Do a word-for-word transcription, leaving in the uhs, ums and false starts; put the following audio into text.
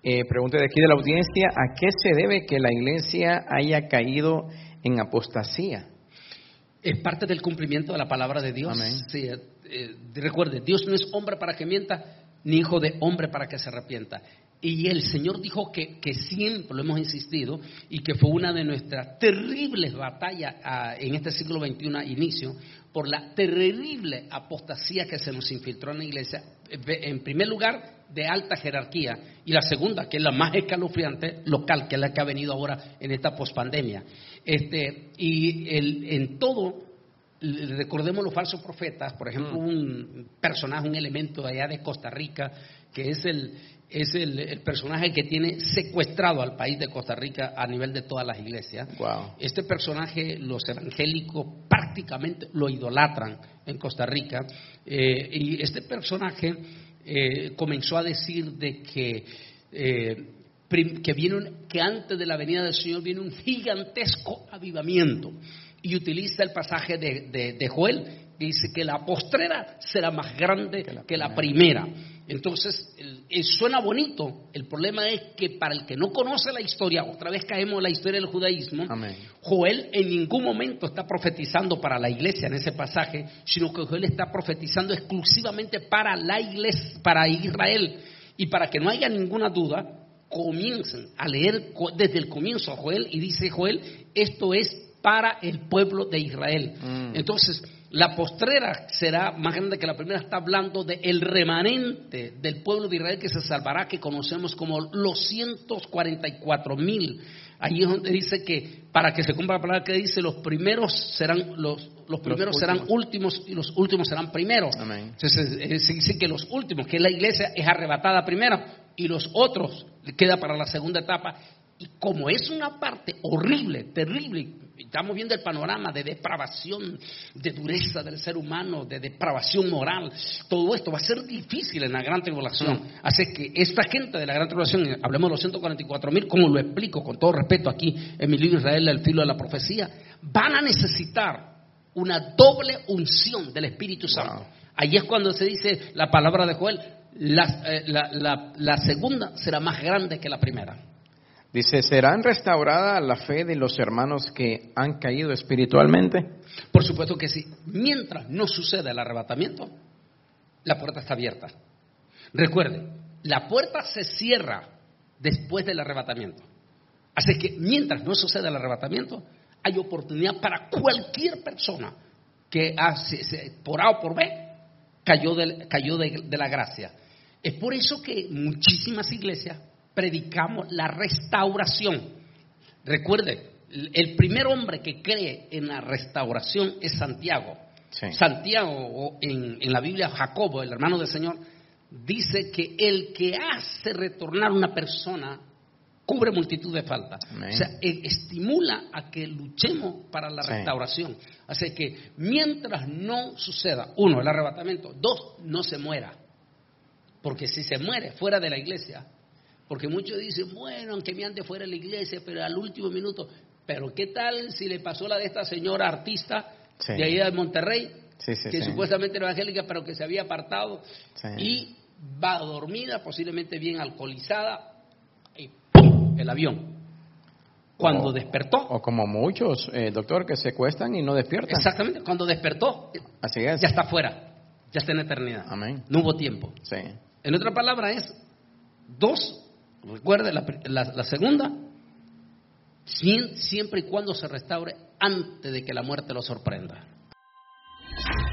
Eh, pregunta de aquí de la audiencia, ¿a qué se debe que la iglesia haya caído en apostasía? Es parte del cumplimiento de la palabra de Dios. Amén. Sí, eh, eh, recuerde, Dios no es hombre para que mienta, ni hijo de hombre para que se arrepienta. Y el Señor dijo que, que siempre lo hemos insistido y que fue una de nuestras terribles batallas ah, en este siglo veintiuno a inicio, por la terrible apostasía que se nos infiltró en la iglesia. En primer lugar, de alta jerarquía, y la segunda, que es la más escalofriante, local, que es la que ha venido ahora en esta pospandemia. Este, y el, en todo, recordemos los falsos profetas, por ejemplo, mm. un personaje, un elemento allá de Costa Rica, que es el es el, el personaje que tiene secuestrado al país de Costa Rica a nivel de todas las iglesias. Wow. Este personaje, los evangélicos prácticamente lo idolatran en Costa Rica, eh, y este personaje eh, comenzó a decir de que eh, que viene un, que antes de la venida del Señor viene un gigantesco avivamiento, y utiliza el pasaje de, de, de Joel, que dice que la postrera será más grande que la, que la primera. Entonces, el, el, suena bonito. El problema es que para el que no conoce la historia, otra vez caemos en la historia del judaísmo. Amén. Joel en ningún momento está profetizando para la iglesia en ese pasaje, sino que Joel está profetizando exclusivamente para la iglesia, para Israel. Y para que no haya ninguna duda, comiencen a leer desde el comienzo a Joel, y dice Joel, esto es para el pueblo de Israel. Mm. Entonces, la postrera será más grande que la primera. Está hablando del remanente del pueblo de Israel que se salvará, que conocemos como los ciento cuarenta y cuatro mil. Allí es donde dice que, para que se cumpla la palabra que dice, los primeros serán los, los primeros los serán últimos y los últimos serán primeros. Amén. Entonces se dice que los últimos, que es la iglesia, es arrebatada primero, y los otros queda para la segunda etapa. Y como es una parte horrible, terrible, estamos viendo el panorama de depravación, de dureza del ser humano, de depravación moral, todo esto va a ser difícil en la gran tribulación. Mm. Así que esta gente de la gran tribulación, hablemos de los ciento cuarenta y cuatro mil, como lo explico con todo respeto aquí en mi libro Israel, el filo de la profecía, van a necesitar una doble unción del Espíritu Santo. Wow. Ahí es cuando se dice la palabra de Joel, la, eh, la, la, la segunda será más grande que la primera. Dice, ¿serán restaurada la fe de los hermanos que han caído espiritualmente? Por supuesto que sí. Mientras no suceda el arrebatamiento, la puerta está abierta. Recuerde, la puerta se cierra después del arrebatamiento. Así que mientras no suceda el arrebatamiento, hay oportunidad para cualquier persona que hace, por A o por B cayó, de, cayó de, de la gracia. Es por eso que muchísimas iglesias predicamos la restauración. Recuerde, el primer hombre que cree en la restauración es Santiago. Sí. Santiago, en, en la Biblia, Jacobo, el hermano del Señor, dice que el que hace retornar una persona cubre multitud de faltas. O sea, estimula a que luchemos para la sí. restauración. Así que mientras no suceda, uno, el arrebatamiento, dos, no se muera. Porque si se muere fuera de la iglesia, porque muchos dicen, bueno, aunque me ande fuera de la iglesia, pero al último minuto, pero ¿qué tal si le pasó la de esta señora artista sí. de ahí de Monterrey, sí, sí, que sí. supuestamente era evangélica, pero que se había apartado sí. y va dormida, posiblemente bien alcoholizada, y ¡pum!, el avión. Cuando o, despertó. O como muchos, eh, doctor, que se cuestan y no despiertan. Exactamente, cuando despertó, así es. Ya está fuera, ya está en eternidad. Amén. No hubo tiempo. Sí. En otra palabra es, dos, recuerde la, la, la segunda, siempre y cuando se restaure antes de que la muerte lo sorprenda.